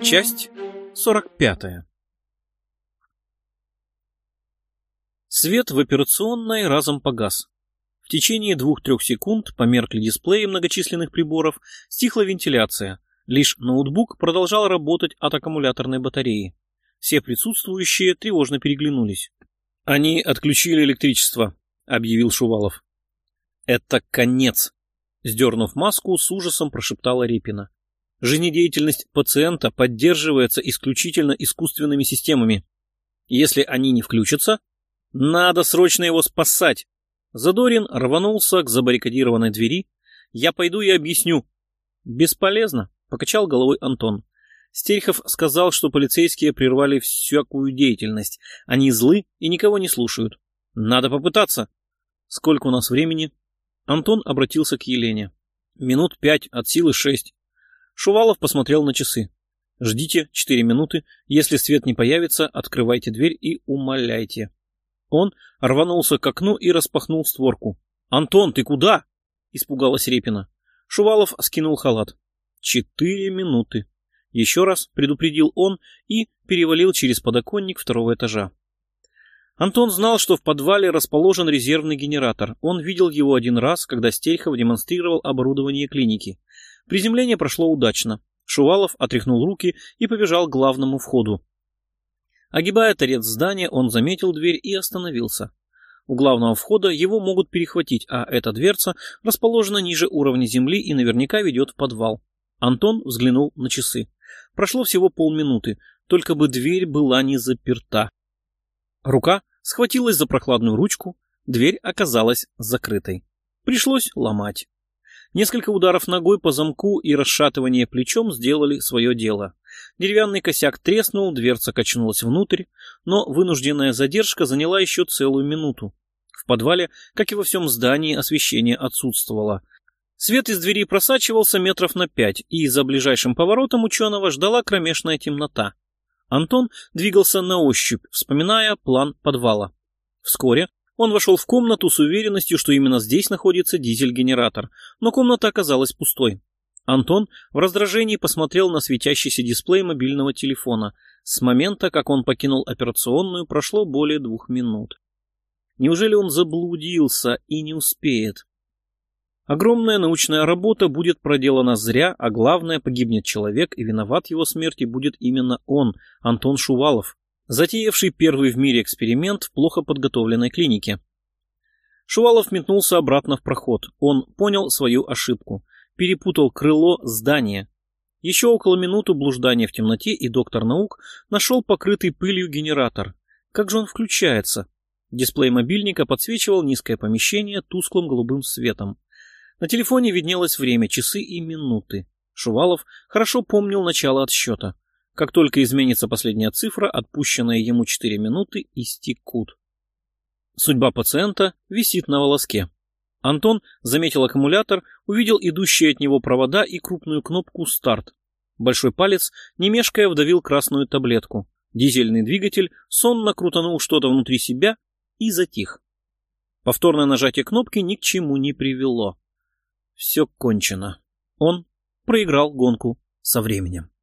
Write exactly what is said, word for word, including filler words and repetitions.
Часть сорок пятая. Свет в операционной разом погас. В течение двух-трех секунд померкли дисплеи многочисленных приборов, стихла вентиляция. Лишь ноутбук продолжал работать от аккумуляторной батареи. Все присутствующие тревожно переглянулись. «Они отключили электричество», — объявил Шувалов. «Это конец», — сдернув маску, с ужасом прошептала Репина. «Жизнедеятельность пациента поддерживается исключительно искусственными системами. Если они не включатся, надо срочно его спасать». Задорин рванулся к забаррикадированной двери. «Я пойду и объясню». «Бесполезно», — покачал головой Антон. Стерхов сказал, что полицейские прервали всякую деятельность. Они злы и никого не слушают. Надо попытаться. Сколько у нас времени? Антон обратился к Елене. Минут пять, от силы шесть. Шувалов посмотрел на часы. Ждите четыре минуты. Если свет не появится, открывайте дверь и умоляйте. Он рванулся к окну и распахнул створку. «Антон, ты куда?» — испугалась Репина. Шувалов скинул халат. «Четыре минуты». Еще раз предупредил он и перевалил через подоконник второго этажа. Антон знал, что в подвале расположен резервный генератор. Он видел его один раз, когда Стерхов демонстрировал оборудование клиники. Приземление прошло удачно. Шувалов отряхнул руки и побежал к главному входу. Огибая торец здания, он заметил дверь и остановился. У главного входа его могут перехватить, а эта дверца расположена ниже уровня земли и наверняка ведет в подвал. Антон взглянул на часы. Прошло всего полминуты, только бы дверь была не заперта. Рука схватилась за прохладную ручку, дверь оказалась закрытой. Пришлось ломать. Несколько ударов ногой по замку и расшатывание плечом сделали свое дело. Деревянный косяк треснул, дверца качнулась внутрь, но вынужденная задержка заняла еще целую минуту. В подвале, как и во всем здании, освещение отсутствовало. Свет из двери просачивался метров на пять, и за ближайшим поворотом ученого ждала кромешная темнота. Антон двигался на ощупь, вспоминая план подвала. Вскоре он вошел в комнату с уверенностью, что именно здесь находится дизель-генератор, но комната оказалась пустой. Антон в раздражении посмотрел на светящийся дисплей мобильного телефона. С момента, как он покинул операционную, прошло более двух минут. Неужели он заблудился и не успеет? Огромная научная работа будет проделана зря, а главное, погибнет человек, и виноват в его смерти будет именно он, Антон Шувалов, затеявший первый в мире эксперимент в плохо подготовленной клинике. Шувалов метнулся обратно в проход. Он понял свою ошибку. Перепутал крыло здания. Еще около минуты блуждания в темноте, и доктор наук нашел покрытый пылью генератор. Как же он включается? Дисплей мобильника подсвечивал низкое помещение тусклым голубым светом. На телефоне виднелось время, часы и минуты. Шувалов хорошо помнил начало отсчета. Как только изменится последняя цифра, отпущенные ему четыре минуты истекут. Судьба пациента висит на волоске. Антон заметил аккумулятор, увидел идущие от него провода и крупную кнопку «Старт». Большой палец, не мешкая, вдавил красную таблетку. Дизельный двигатель сонно крутанул что-то внутри себя и затих. Повторное нажатие кнопки ни к чему не привело. Все кончено. Он проиграл гонку со временем.